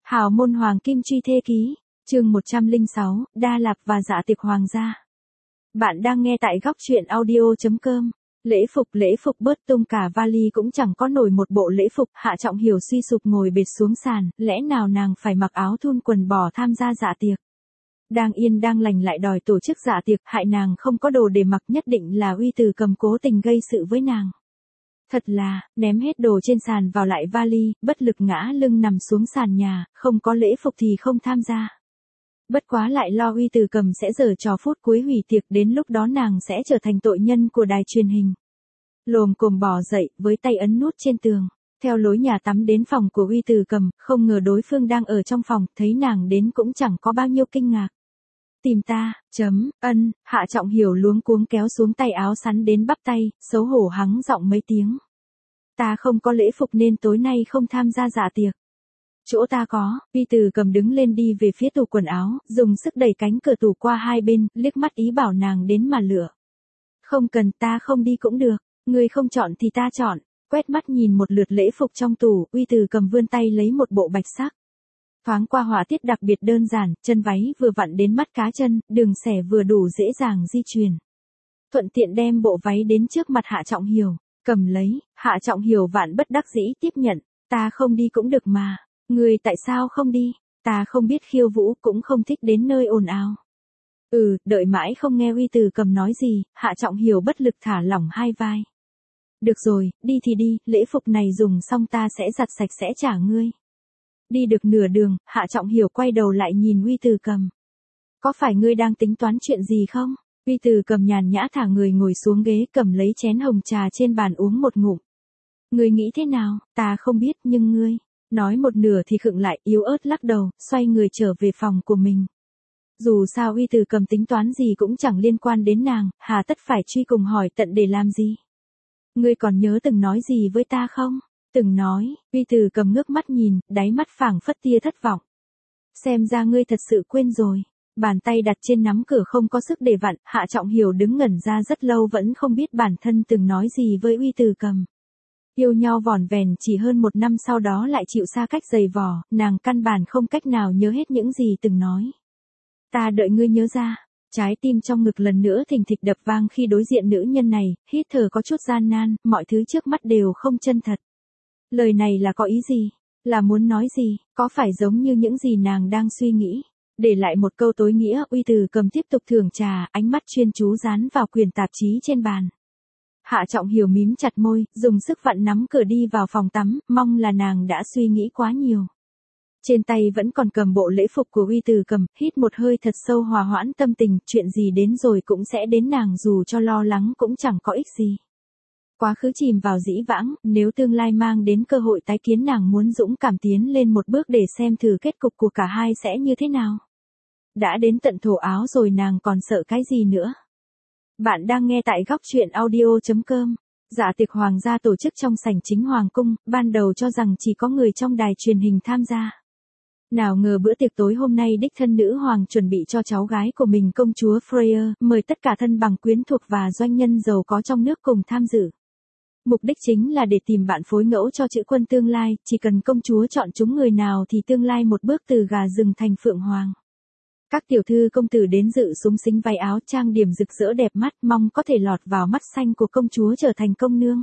Hào môn Hoàng Kim Truy Thê Ký, chương 106, Đa Lạp và dạ tiệc hoàng gia. Bạn đang nghe tại góc truyện audio.com. Lễ phục bớt tung cả vali cũng chẳng có nổi một bộ lễ phục. Hạ Trọng Hiểu suy sụp ngồi bệt xuống sàn, lẽ nào nàng phải mặc áo thun quần bò tham gia dạ tiệc. Đang yên đang lành lại đòi tổ chức dạ tiệc, hại nàng không có đồ để mặc, nhất định là Uy Từ Cầm cố tình gây sự với nàng. Thật là, ném hết đồ trên sàn vào lại vali, bất lực ngã lưng nằm xuống sàn nhà, không có lễ phục thì không tham gia. Bất quá lại lo Uy Từ Cầm sẽ giở trò phút cuối hủy tiệc, đến lúc đó nàng sẽ trở thành tội nhân của đài truyền hình. Lồm cồm bò dậy, với tay ấn nút trên tường, theo lối nhà tắm đến phòng của Uy Từ Cầm, không ngờ đối phương đang ở trong phòng, thấy nàng đến cũng chẳng có bao nhiêu kinh ngạc. Tìm ta, Hạ Trọng Hiểu luống cuống kéo xuống tay áo sắn đến bắp tay, xấu hổ hắng giọng mấy tiếng. Ta không có lễ phục nên tối nay không tham gia dạ tiệc. Chỗ ta có. Uy Từ Cầm đứng lên đi về phía tủ quần áo, dùng sức đẩy cánh cửa tủ qua hai bên, liếc mắt ý bảo nàng đến mà lựa. Không cần, ta không đi cũng được, ngươi không chọn thì ta chọn. Quét mắt nhìn một lượt lễ phục trong tủ, Uy Từ Cầm vươn tay lấy một bộ bạch sắc. Thoáng qua họa tiết đặc biệt đơn giản, chân váy vừa vặn đến mắt cá chân, đường xẻ vừa đủ dễ dàng di chuyển. Thuận tiện đem bộ váy đến trước mặt Hạ Trọng Hiểu, cầm lấy. Hạ Trọng Hiểu vạn bất đắc dĩ tiếp nhận. Ta không đi cũng được mà. Ngươi tại sao không đi? Ta không biết khiêu vũ, cũng không thích đến nơi ồn ào. Đợi mãi không nghe Uy Từ Cầm nói gì, Hạ Trọng Hiểu bất lực thả lỏng hai vai. Được rồi, đi thì đi, lễ phục này dùng xong ta sẽ giặt sạch sẽ trả ngươi. Đi được nửa đường, Hạ Trọng Hiểu quay đầu lại nhìn Uy Từ Cầm. Có phải ngươi đang tính toán chuyện gì không? Uy Từ Cầm nhàn nhã thả người ngồi xuống ghế, cầm lấy chén hồng trà trên bàn uống một ngụm. Ngươi nghĩ thế nào? Ta không biết, nhưng ngươi... Nói một nửa thì khựng lại, yếu ớt lắc đầu, xoay người trở về phòng của mình. Dù sao Uy Từ Cầm tính toán gì cũng chẳng liên quan đến nàng, hà tất phải truy cùng hỏi tận để làm gì? Ngươi còn nhớ từng nói gì với ta không? Từng nói. Uy Từ Cầm ngước mắt nhìn, đáy mắt phảng phất tia thất vọng. Xem ra ngươi thật sự quên rồi. Bàn tay đặt trên nắm cửa không có sức để vặn, Hạ Trọng Hiểu đứng ngẩn ra rất lâu vẫn không biết bản thân từng nói gì với Uy Từ Cầm. Yêu nhau vỏn vẹn chỉ hơn một năm sau đó lại chịu xa cách dày vò, nàng căn bản không cách nào nhớ hết những gì từng nói. Ta đợi ngươi nhớ ra. Trái tim trong ngực lần nữa thình thịch đập vang khi đối diện nữ nhân này, hít thở có chút gian nan, mọi thứ trước mắt đều không chân thật. Lời này là có ý gì? Là muốn nói gì? Có phải giống như những gì nàng đang suy nghĩ? Để lại một câu tối nghĩa, Uy Từ Cầm tiếp tục thưởng trà, ánh mắt chuyên chú dán vào quyển tạp chí trên bàn. Hạ Trọng Hiểu mím chặt môi, dùng sức vặn nắm cửa đi vào phòng tắm, mong là nàng đã suy nghĩ quá nhiều. Trên tay vẫn còn cầm bộ lễ phục của Uy Từ Cầm, hít một hơi thật sâu hòa hoãn tâm tình, chuyện gì đến rồi cũng sẽ đến, nàng dù cho lo lắng cũng chẳng có ích gì. Quá khứ chìm vào dĩ vãng, nếu tương lai mang đến cơ hội tái kiến, nàng muốn dũng cảm tiến lên một bước để xem thử kết cục của cả hai sẽ như thế nào. Đã đến tận thổ áo rồi nàng còn sợ cái gì nữa. Bạn đang nghe tại góc truyện audio.com. Dạ tiệc hoàng gia tổ chức trong sảnh chính hoàng cung, ban đầu cho rằng chỉ có người trong đài truyền hình tham gia. Nào ngờ bữa tiệc tối hôm nay đích thân nữ hoàng chuẩn bị cho cháu gái của mình, công chúa Freya, mời tất cả thân bằng quyến thuộc và doanh nhân giàu có trong nước cùng tham dự. Mục đích chính là để tìm bạn phối ngẫu cho chữ quân tương lai, chỉ cần công chúa chọn chúng người nào thì tương lai một bước từ gà rừng thành phượng hoàng. Các tiểu thư công tử đến dự xúng xính váy áo trang điểm rực rỡ đẹp mắt, mong có thể lọt vào mắt xanh của công chúa trở thành công nương.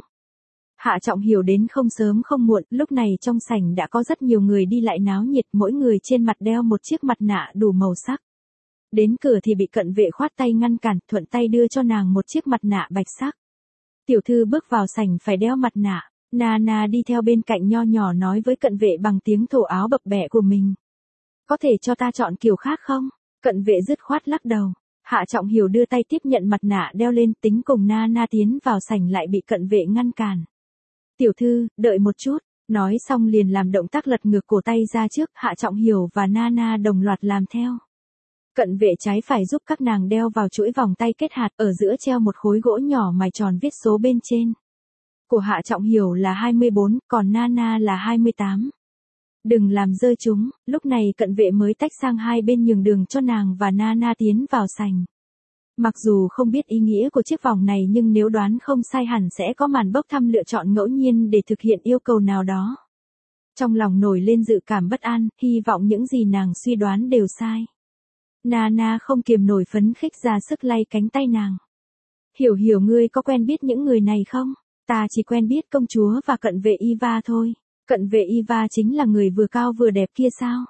Hạ Trọng Hiểu đến không sớm không muộn, lúc này trong sảnh đã có rất nhiều người đi lại náo nhiệt, mỗi người trên mặt đeo một chiếc mặt nạ đủ màu sắc. Đến cửa thì bị cận vệ khoát tay ngăn cản, thuận tay đưa cho nàng một chiếc mặt nạ bạch sắc. Tiểu thư bước vào sảnh phải đeo mặt nạ. Nana đi theo bên cạnh nho nhỏ nói với cận vệ bằng tiếng thổ áo bập bẹ của mình. Có thể cho ta chọn kiểu khác không? Cận vệ dứt khoát lắc đầu. Hạ Trọng Hiểu đưa tay tiếp nhận mặt nạ đeo lên, tính cùng Nana tiến vào sảnh lại bị cận vệ ngăn cản. Tiểu thư, đợi một chút. Nói xong liền làm động tác lật ngược cổ tay ra trước, Hạ Trọng Hiểu và Nana đồng loạt làm theo. Cận vệ trái phải giúp các nàng đeo vào chuỗi vòng tay kết hạt, ở giữa treo một khối gỗ nhỏ mài tròn viết số bên trên. Của Hạ Trọng Hiểu là 24, còn Nana là 28. Đừng làm rơi chúng. Lúc này cận vệ mới tách sang hai bên nhường đường cho nàng và Nana tiến vào sảnh. Mặc dù không biết ý nghĩa của chiếc vòng này nhưng nếu đoán không sai hẳn sẽ có màn bốc thăm lựa chọn ngẫu nhiên để thực hiện yêu cầu nào đó. Trong lòng nổi lên dự cảm bất an, hy vọng những gì nàng suy đoán đều sai. Nana không kiềm nổi phấn khích ra sức lay cánh tay nàng. Hiểu hiểu, ngươi có quen biết những người này không? Ta chỉ quen biết công chúa và cận vệ Eva thôi. Cận vệ Eva chính là người vừa cao vừa đẹp kia sao?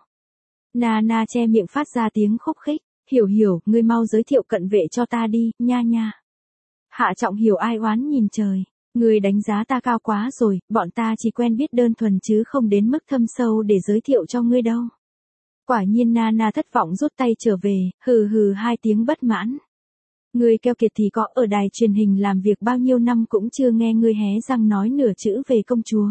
Nana che miệng phát ra tiếng khúc khích. Hiểu hiểu, ngươi mau giới thiệu cận vệ cho ta đi, nha nha. Hạ Trọng Hiểu ai oán nhìn trời. Ngươi đánh giá ta cao quá rồi, bọn ta chỉ quen biết đơn thuần chứ không đến mức thâm sâu để giới thiệu cho ngươi đâu. Quả nhiên Nana thất vọng rút tay trở về, hừ hừ hai tiếng bất mãn. Ngươi keo kiệt thì có, ở đài truyền hình làm việc bao nhiêu năm cũng chưa nghe ngươi hé răng nói nửa chữ về công chúa.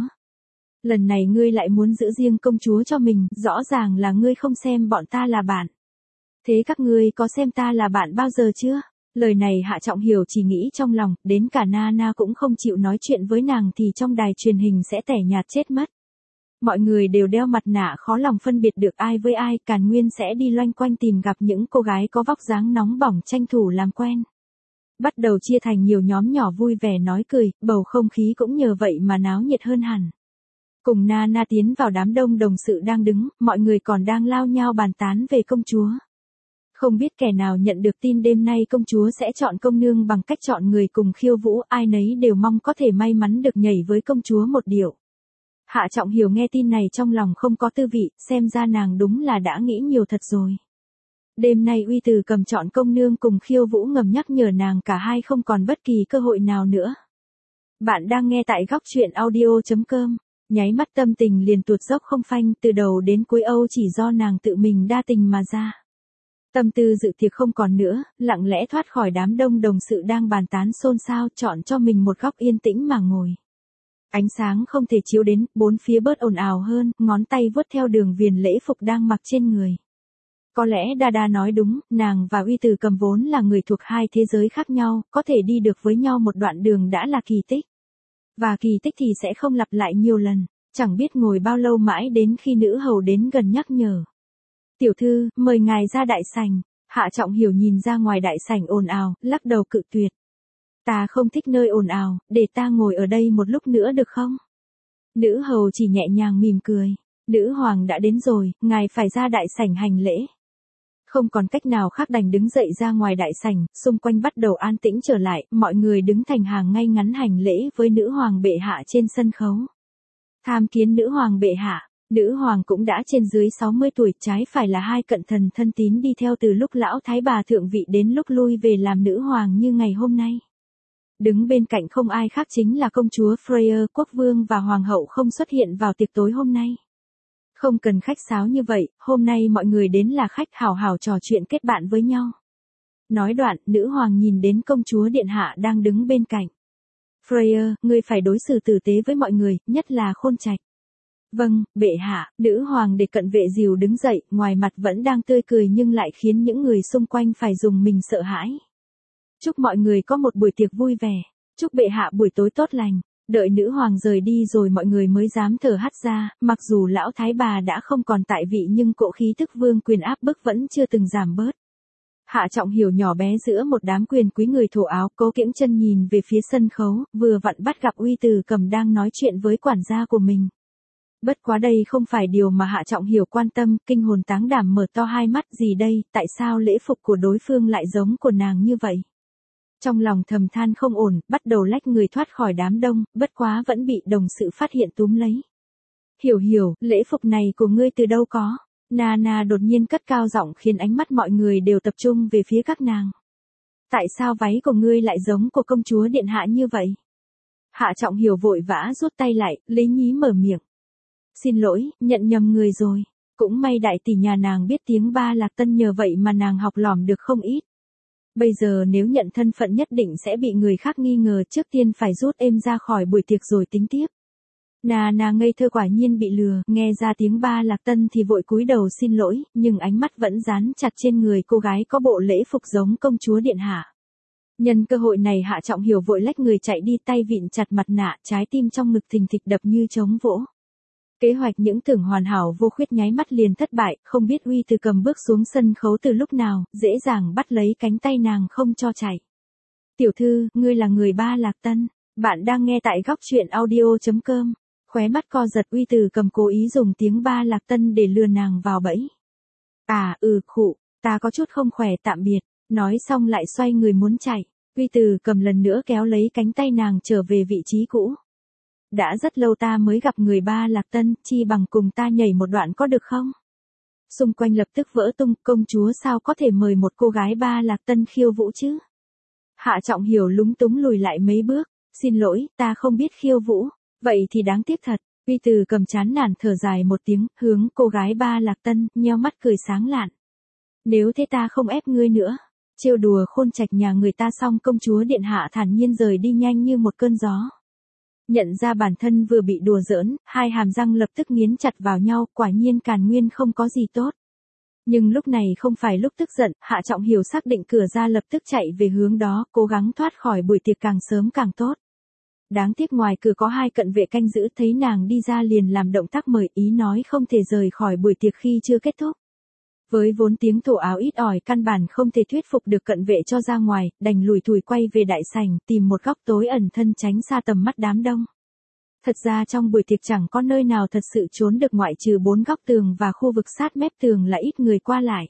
Lần này ngươi lại muốn giữ riêng công chúa cho mình, rõ ràng là ngươi không xem bọn ta là bạn. Thế các ngươi có xem ta là bạn bao giờ chưa? Lời này Hạ Trọng Hiểu chỉ nghĩ trong lòng, đến cả Nana cũng không chịu nói chuyện với nàng thì trong đài truyền hình sẽ tẻ nhạt chết mất. Mọi người đều đeo mặt nạ khó lòng phân biệt được ai với ai, Càn Nguyên sẽ đi loanh quanh tìm gặp những cô gái có vóc dáng nóng bỏng tranh thủ làm quen. Bắt đầu chia thành nhiều nhóm nhỏ vui vẻ nói cười, bầu không khí cũng nhờ vậy mà náo nhiệt hơn hẳn. Cùng Nana tiến vào đám đông đồng sự đang đứng, mọi người còn đang lao nhao bàn tán về công chúa. Không biết kẻ nào nhận được tin đêm nay công chúa sẽ chọn công nương bằng cách chọn người cùng khiêu vũ, ai nấy đều mong có thể may mắn được nhảy với công chúa một điệu. Hạ Trọng Hiểu nghe tin này trong lòng không có tư vị, xem ra nàng đúng là đã nghĩ nhiều thật rồi. Đêm nay Uy Từ Cầm chọn công nương cùng khiêu vũ ngầm nhắc nhở nàng cả hai không còn bất kỳ cơ hội nào nữa. Bạn đang nghe tại góc truyện audio.com. Nháy mắt tâm tình liền tuột dốc không phanh, từ đầu đến cuối Âu chỉ do nàng tự mình đa tình mà ra. Tâm tư dự tiệc không còn nữa, lặng lẽ thoát khỏi đám đông đồng sự đang bàn tán xôn xao, chọn cho mình một góc yên tĩnh mà ngồi. Ánh sáng không thể chiếu đến, bốn phía bớt ồn ào hơn, ngón tay vuốt theo đường viền lễ phục đang mặc trên người. Có lẽ Dada nói đúng, nàng và Uy Từ Cầm vốn là người thuộc hai thế giới khác nhau, có thể đi được với nhau một đoạn đường đã là kỳ tích. Và kỳ tích thì sẽ không lặp lại nhiều lần, chẳng biết ngồi bao lâu mãi đến khi nữ hầu đến gần nhắc nhở. Tiểu thư, mời ngài ra đại sảnh. Hạ Trọng Hiểu nhìn ra ngoài đại sảnh ồn ào, lắc đầu cự tuyệt. Ta không thích nơi ồn ào, để ta ngồi ở đây một lúc nữa được không? Nữ hầu chỉ nhẹ nhàng mỉm cười. Nữ hoàng đã đến rồi, ngài phải ra đại sảnh hành lễ. Không còn cách nào khác đành đứng dậy ra ngoài đại sảnh, xung quanh bắt đầu an tĩnh trở lại, mọi người đứng thành hàng ngay ngắn hành lễ với nữ hoàng bệ hạ trên sân khấu. Tham kiến nữ hoàng bệ hạ. Nữ hoàng cũng đã trên dưới 60 tuổi, trái phải là hai cận thần thân tín đi theo từ lúc lão thái bà thượng vị đến lúc lui về làm nữ hoàng như ngày hôm nay. Đứng bên cạnh không ai khác chính là công chúa Freya, quốc vương và hoàng hậu không xuất hiện vào tiệc tối hôm nay. Không cần khách sáo như vậy, hôm nay mọi người đến là khách hào hào trò chuyện kết bạn với nhau. Nói đoạn, nữ hoàng nhìn đến công chúa điện hạ đang đứng bên cạnh. Freya, ngươi phải đối xử tử tế với mọi người, nhất là Khôn Trạch. Vâng, bệ hạ. Nữ hoàng để cận vệ dìu đứng dậy, ngoài mặt vẫn đang tươi cười nhưng lại khiến những người xung quanh phải dùng mình sợ hãi. Chúc mọi người có một buổi tiệc vui vẻ. Chúc bệ hạ buổi tối tốt lành. Đợi nữ hoàng rời đi rồi mọi người mới dám thở hắt ra, mặc dù lão thái bà đã không còn tại vị nhưng cỗ khí tức vương quyền áp bức vẫn chưa từng giảm bớt. Hạ Trọng Hiểu nhỏ bé giữa một đám quyền quý người thổ áo, cố kiễng chân nhìn về phía sân khấu, vừa vặn bắt gặp Uy Từ Cầm đang nói chuyện với quản gia của mình. Bất quá đây không phải điều mà Hạ Trọng Hiểu quan tâm, kinh hồn táng đảm mở to hai mắt, gì đây, tại sao lễ phục của đối phương lại giống của nàng như vậy? Trong lòng thầm than không ổn, bắt đầu lách người thoát khỏi đám đông, bất quá vẫn bị đồng sự phát hiện túm lấy. Hiểu hiểu, lễ phục này của ngươi từ đâu có? Nana đột nhiên cất cao giọng khiến ánh mắt mọi người đều tập trung về phía các nàng. Tại sao váy của ngươi lại giống của công chúa điện hạ như vậy? Hạ Trọng Hiểu vội vã rút tay lại, lý nhí mở miệng. Xin lỗi, nhận nhầm người rồi. Cũng may đại tỷ nhà nàng biết tiếng Ba Lạc Tân nhờ vậy mà nàng học lỏm được không ít. Bây giờ nếu nhận thân phận nhất định sẽ bị người khác nghi ngờ, trước tiên phải rút êm ra khỏi buổi tiệc rồi tính tiếp. Nà ngây thơ quả nhiên bị lừa, nghe ra tiếng Ba Lạc Tân thì vội cúi đầu xin lỗi, nhưng ánh mắt vẫn dán chặt trên người cô gái có bộ lễ phục giống công chúa điện hạ. Nhân cơ hội này Hạ Trọng Hiểu vội lách người chạy đi, tay vịn chặt mặt nạ, trái tim trong ngực thình thịch đập như trống vỗ. Kế hoạch những tưởng hoàn hảo vô khuyết nháy mắt liền thất bại, không biết Uy Từ Cầm bước xuống sân khấu từ lúc nào, dễ dàng bắt lấy cánh tay nàng không cho chạy. Tiểu thư, ngươi là người Ba Lạc Tân. Bạn đang nghe tại góc truyện audio.com. Khóe mắt co giật, Uy Từ Cầm cố ý dùng tiếng Ba Lạc Tân để lừa nàng vào bẫy. Khụ, ta có chút không khỏe, tạm biệt. Nói xong lại xoay người muốn chạy. Uy Từ Cầm lần nữa kéo lấy cánh tay nàng trở về vị trí cũ. Đã rất lâu ta mới gặp người Ba Lạc Tân, chi bằng cùng ta nhảy một đoạn có được không? Xung quanh lập tức vỡ tung, công chúa sao có thể mời một cô gái Ba Lạc Tân khiêu vũ chứ? Hạ Trọng Hiểu lúng túng lùi lại mấy bước, xin lỗi, ta không biết khiêu vũ, vậy thì đáng tiếc thật. Uy Từ Cầm chán nản thở dài một tiếng, hướng cô gái Ba Lạc Tân, nheo mắt cười sáng lạn. Nếu thế ta không ép ngươi nữa. Trêu đùa khôn trạch nhà người ta xong, công chúa điện hạ thản nhiên rời đi nhanh như một cơn gió. Nhận ra bản thân vừa bị đùa giỡn, hai hàm răng lập tức nghiến chặt vào nhau, quả nhiên Càn Nguyên không có gì tốt. Nhưng lúc này không phải lúc tức giận, Hạ Trọng Hiểu xác định cửa ra lập tức chạy về hướng đó, cố gắng thoát khỏi buổi tiệc càng sớm càng tốt. Đáng tiếc ngoài cửa có hai cận vệ canh giữ, thấy nàng đi ra liền làm động tác mời, ý nói không thể rời khỏi buổi tiệc khi chưa kết thúc. Với vốn tiếng thổ áo ít ỏi, căn bản không thể thuyết phục được cận vệ cho ra ngoài, đành lủi thủi quay về đại sảnh, tìm một góc tối ẩn thân tránh xa tầm mắt đám đông. Thật ra trong buổi tiệc chẳng có nơi nào thật sự trốn được ngoại trừ 4 góc tường và khu vực sát mép tường là ít người qua lại.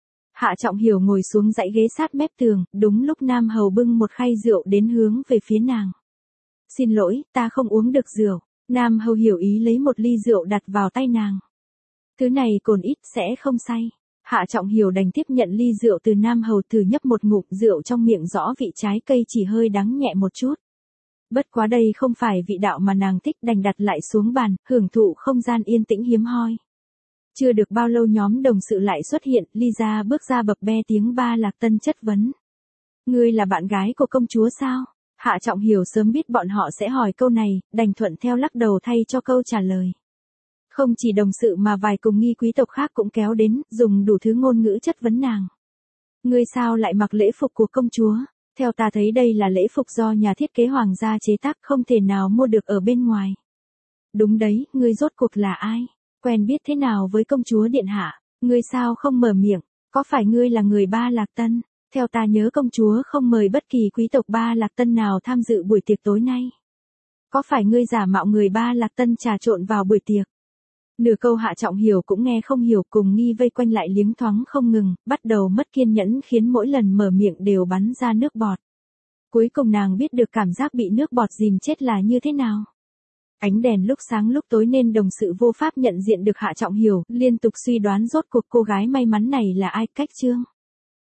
Hạ Trọng Hiểu ngồi xuống dãy ghế sát mép tường, đúng lúc Nam Hầu bưng một khay rượu đến hướng về phía nàng. Xin lỗi, ta không uống được rượu. Nam Hầu hiểu ý lấy một ly rượu đặt vào tay nàng. Thứ này cồn ít, sẽ không say. Hạ Trọng Hiểu đành tiếp nhận ly rượu từ Nam Hầu, thử nhấp một ngụm rượu trong miệng, rõ vị trái cây chỉ hơi đắng nhẹ một chút. Bất quá đây không phải vị đạo mà nàng thích, đành đặt lại xuống bàn, hưởng thụ không gian yên tĩnh hiếm hoi. Chưa được bao lâu nhóm đồng sự lại xuất hiện, Lisa bước ra bập be tiếng Ba Lạc Tân chất vấn. Ngươi là bạn gái của công chúa sao? Hạ Trọng Hiểu sớm biết bọn họ sẽ hỏi câu này, đành thuận theo lắc đầu thay cho câu trả lời. Không chỉ đồng sự mà vài cùng nghi quý tộc khác cũng kéo đến, dùng đủ thứ ngôn ngữ chất vấn nàng. Ngươi sao lại mặc lễ phục của công chúa? Theo ta thấy đây là lễ phục do nhà thiết kế hoàng gia chế tác, không thể nào mua được ở bên ngoài. Đúng đấy, ngươi rốt cuộc là ai? Quen biết thế nào với công chúa điện hạ? Ngươi sao không mở miệng? Có phải ngươi là người Ba Lạc Tân? Theo ta nhớ công chúa không mời bất kỳ quý tộc Ba Lạc Tân nào tham dự buổi tiệc tối nay. Có phải ngươi giả mạo người Ba Lạc Tân trà trộn vào buổi tiệc? Nửa câu Hạ Trọng Hiểu cũng nghe không hiểu, cùng nghi vây quanh lại liếng thoáng không ngừng, bắt đầu mất kiên nhẫn khiến mỗi lần mở miệng đều bắn ra nước bọt. Cuối cùng nàng biết được cảm giác bị nước bọt dìm chết là như thế nào. Ánh đèn lúc sáng lúc tối nên đồng sự vô pháp nhận diện được Hạ Trọng Hiểu, liên tục suy đoán rốt cuộc cô gái may mắn này là ai. Cách chương